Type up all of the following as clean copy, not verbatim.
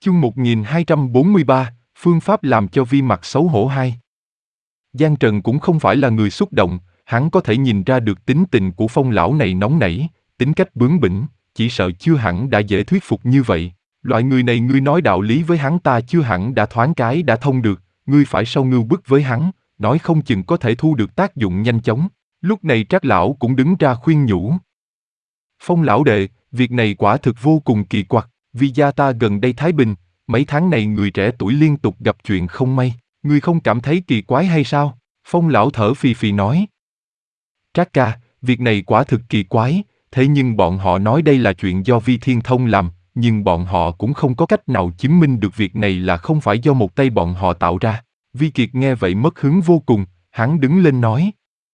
Chương 1243, phương pháp làm cho Vi mặt xấu hổ 2. Giang Trần cũng không phải là người xúc động, hắn có thể nhìn ra được tính tình của Phong lão này nóng nảy, tính cách bướng bỉnh, chỉ sợ chưa hẳn đã dễ thuyết phục như vậy. Loại người này ngươi nói đạo lý với hắn ta chưa hẳn đã thoáng cái đã thông được, ngươi phải sâu ngưu bức với hắn, nói không chừng có thể thu được tác dụng nhanh chóng. Lúc này Trác lão cũng đứng ra khuyên nhủ. Phong lão đệ, việc này quả thực vô cùng kỳ quặc, vì gia ta gần đây thái bình, mấy tháng này người trẻ tuổi liên tục gặp chuyện không may, ngươi không cảm thấy kỳ quái hay sao? Phong lão thở phì phì nói. Trác ca, việc này quả thực kỳ quái, thế nhưng bọn họ nói đây là chuyện do Vi Thiên Thông làm, nhưng bọn họ cũng không có cách nào chứng minh được việc này là không phải do một tay bọn họ tạo ra. Vi Kiệt nghe vậy mất hứng vô cùng, hắn đứng lên nói.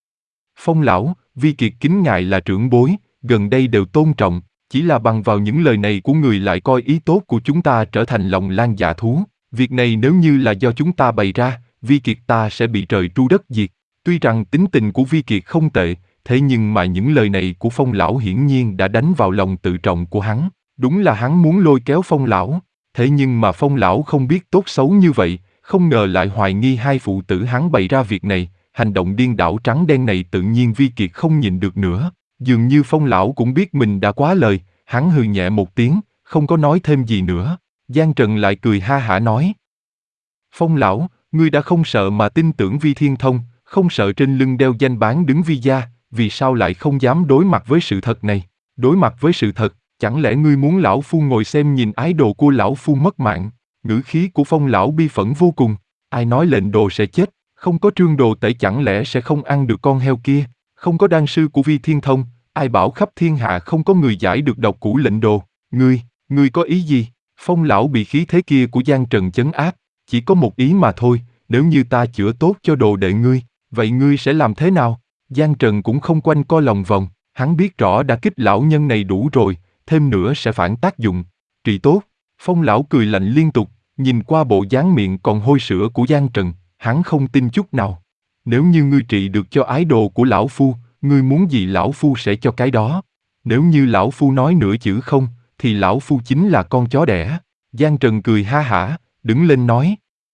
Phong lão, Vi Kiệt kính ngài là trưởng bối, gần đây đều tôn trọng, chỉ là bằng vào những lời này của người lại coi ý tốt của chúng ta trở thành lòng lan dạ thú. Việc này nếu như là do chúng ta bày ra, Vi Kiệt ta sẽ bị trời tru đất diệt. Tuy rằng tính tình của Vi Kiệt không tệ, thế nhưng mà những lời này của Phong lão hiển nhiên đã đánh vào lòng tự trọng của hắn. Đúng là hắn muốn lôi kéo Phong lão, thế nhưng mà Phong lão không biết tốt xấu như vậy, không ngờ lại hoài nghi hai phụ tử hắn bày ra việc này, hành động điên đảo trắng đen này tự nhiên Vi Kiệt không nhịn được nữa. Dường như Phong lão cũng biết mình đã quá lời, hắn hừ nhẹ một tiếng, không có nói thêm gì nữa. Giang Trần lại cười ha hả nói. Phong lão, ngươi đã không sợ mà tin tưởng Vi Thiên Thông, không sợ trên lưng đeo danh bán đứng Vi gia, vì sao lại không dám đối mặt với sự thật này? Đối mặt với sự thật, chẳng lẽ ngươi muốn lão phu ngồi xem nhìn ái đồ của lão phu mất mạng? Ngữ khí của Phong lão bi phẫn vô cùng. Ai nói lệnh đồ sẽ chết, không có trương đồ tể chẳng lẽ sẽ không ăn được con heo kia? Không có đan sư của Vi Thiên Thông, ai bảo khắp thiên hạ không có người giải được độc cũ lệnh đồ? Ngươi có ý gì? Phong lão bị khí thế kia của Giang Trần chấn áp, chỉ có một ý mà thôi, nếu như ta chữa tốt cho đồ đệ ngươi, vậy ngươi sẽ làm thế nào? Giang Trần cũng không quanh co lòng vòng, hắn biết rõ đã kích lão nhân này đủ rồi, thêm nữa sẽ phản tác dụng. Trị tốt. Phong lão cười lạnh liên tục, nhìn qua bộ dáng miệng còn hôi sữa của Giang Trần, hắn không tin chút nào. Nếu như ngươi trị được cho ái đồ của lão phu, ngươi muốn gì lão phu sẽ cho cái đó. Nếu như lão phu nói nửa chữ không, thì lão phu chính là con chó đẻ. Giang Trần cười ha hả, đứng lên nói.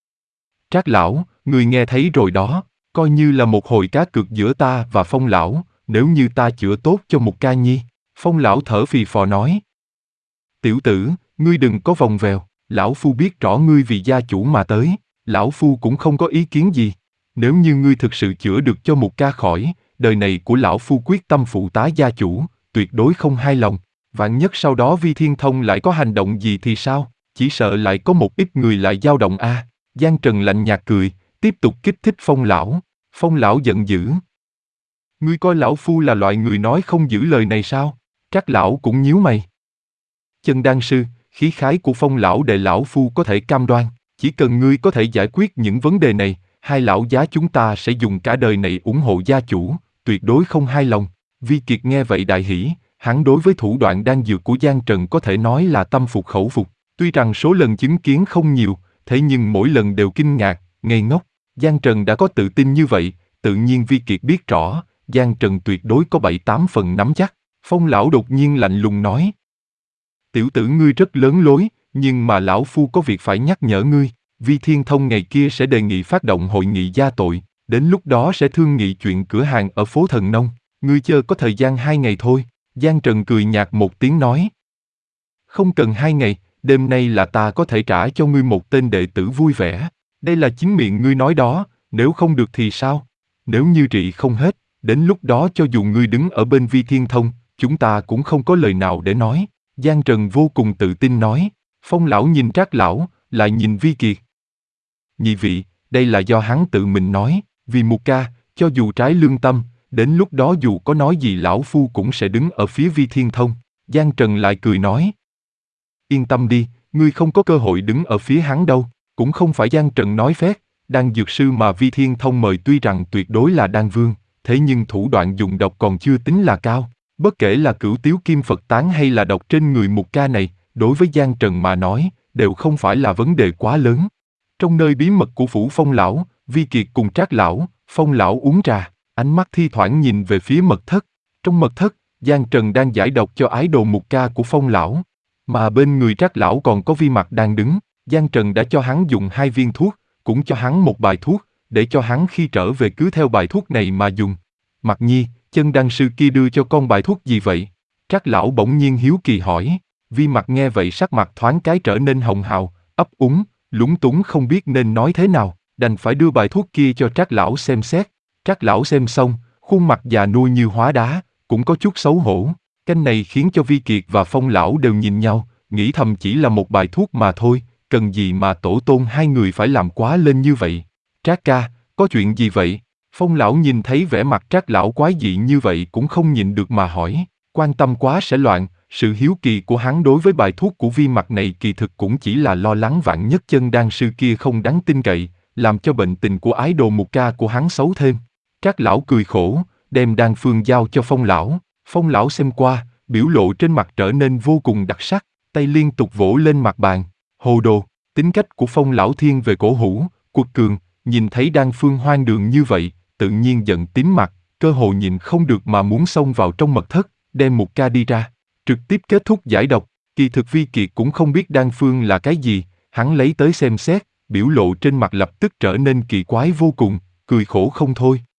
Trác lão, ngươi nghe thấy rồi đó, coi như là một hồi cá cược giữa ta và Phong lão, nếu như ta chữa tốt cho một ca nhi. Phong lão thở phì phò nói. Tiểu tử, ngươi đừng có vòng vèo, lão phu biết rõ ngươi vì gia chủ mà tới, lão phu cũng không có ý kiến gì. Nếu như ngươi thực sự chữa được cho một ca khỏi, đời này của lão phu quyết tâm phụ tá gia chủ, tuyệt đối không hai lòng. Vạn nhất sau đó Vi Thiên Thông lại có hành động gì thì sao? Chỉ sợ lại có một ít người lại dao động a. Giang Trần lạnh nhạt cười, tiếp tục kích thích Phong lão. Phong lão giận dữ. Ngươi coi lão phu là loại người nói không giữ lời này sao? Trác lão cũng nhíu mày. Chân đan sư, khí khái của Phong lão để lão phu có thể cam đoan, chỉ cần ngươi có thể giải quyết những vấn đề này, hai lão giá chúng ta sẽ dùng cả đời này ủng hộ gia chủ, tuyệt đối không hai lòng. Vi Kiệt nghe vậy đại hỉ, hắn đối với thủ đoạn đan dược của Giang Trần có thể nói là tâm phục khẩu phục, tuy rằng số lần chứng kiến không nhiều, thế nhưng mỗi lần đều kinh ngạc, ngây ngốc. Giang Trần đã có tự tin như vậy, tự nhiên Vi Kiệt biết rõ, Giang Trần tuyệt đối có 7-8 phần nắm chắc. Phong lão đột nhiên lạnh lùng nói. Tiểu tử ngươi rất lớn lối, nhưng mà lão phu có việc phải nhắc nhở ngươi, Vi Thiên Thông ngày kia sẽ đề nghị phát động hội nghị gia tội, đến lúc đó sẽ thương nghị chuyện cửa hàng ở phố Thần Nông, ngươi chờ có thời gian 2 ngày thôi. Giang Trần cười nhạt một tiếng nói. Không cần 2 ngày, đêm nay là ta có thể trả cho ngươi một tên đệ tử vui vẻ. Đây là chính miệng ngươi nói đó, nếu không được thì sao? Nếu như trị không hết, đến lúc đó cho dù ngươi đứng ở bên Vi Thiên Thông, chúng ta cũng không có lời nào để nói. Giang Trần vô cùng tự tin nói. Phong lão nhìn Trác lão, lại nhìn Vi Kiệt. Nhị vị, đây là do hắn tự mình nói, vì một ca, cho dù trái lương tâm, đến lúc đó dù có nói gì lão phu cũng sẽ đứng ở phía Vi Thiên Thông. Giang Trần lại cười nói. Yên tâm đi, ngươi không có cơ hội đứng ở phía hắn đâu, cũng không phải Giang Trần nói phét, đan dược sư mà Vi Thiên Thông mời tuy rằng tuyệt đối là đan vương, thế nhưng thủ đoạn dùng độc còn chưa tính là cao. Bất kể là cửu tiếu kim Phật tán hay là độc trên người một ca này, đối với Giang Trần mà nói, đều không phải là vấn đề quá lớn. Trong nơi bí mật của phủ Phong lão, Vi Kiệt cùng Trác lão, Phong lão uống trà, ánh mắt thi thoảng nhìn về phía mật thất. Trong mật thất, Giang Trần đang giải độc cho ái đồ mục ca của Phong lão. Mà bên người Trác lão còn có Vi Mặc đang đứng, Giang Trần đã cho hắn dùng 2 viên thuốc, cũng cho hắn một bài thuốc, để cho hắn khi trở về cứ theo bài thuốc này mà dùng. Mặc Nhi, chân đan sư kia đưa cho con bài thuốc gì vậy? Trác lão bỗng nhiên hiếu kỳ hỏi. Vi Mặc nghe vậy sắc mặt thoáng cái trở nên hồng hào, ấp úng, lúng túng không biết nên nói thế nào, đành phải đưa bài thuốc kia cho Trác lão xem xét. Trác lão xem xong, khuôn mặt già nua như hóa đá, cũng có chút xấu hổ. Canh này khiến cho Vi Kiệt và Phong lão đều nhìn nhau, nghĩ thầm chỉ là một bài thuốc mà thôi, cần gì mà tổ tôn hai người phải làm quá lên như vậy. Trác ca, có chuyện gì vậy? Phong lão nhìn thấy vẻ mặt Trác lão quái dị như vậy cũng không nhịn được mà hỏi, quan tâm quá sẽ loạn. Sự hiếu kỳ của hắn đối với bài thuốc của Vi Mặc này kỳ thực cũng chỉ là lo lắng vạn nhất chân đan sư kia không đáng tin cậy, làm cho bệnh tình của ái đồ mục ca của hắn xấu thêm. Trác lão cười khổ, đem đan phương giao cho Phong lão. Phong lão xem qua, biểu lộ trên mặt trở nên vô cùng đặc sắc, tay liên tục vỗ lên mặt bàn. Hồ đồ, tính cách của Phong lão thiên về cổ hủ, cuột cường, nhìn thấy đan phương hoang đường như vậy, tự nhiên giận tím mặt, cơ hồ nhịn không được mà muốn xông vào trong mật thất, đem mục ca đi ra. Trực tiếp kết thúc giải độc, kỳ thực Vi Kiệt cũng không biết đan phương là cái gì, hắn lấy tới xem xét, biểu lộ trên mặt lập tức trở nên kỳ quái vô cùng, cười khổ không thôi.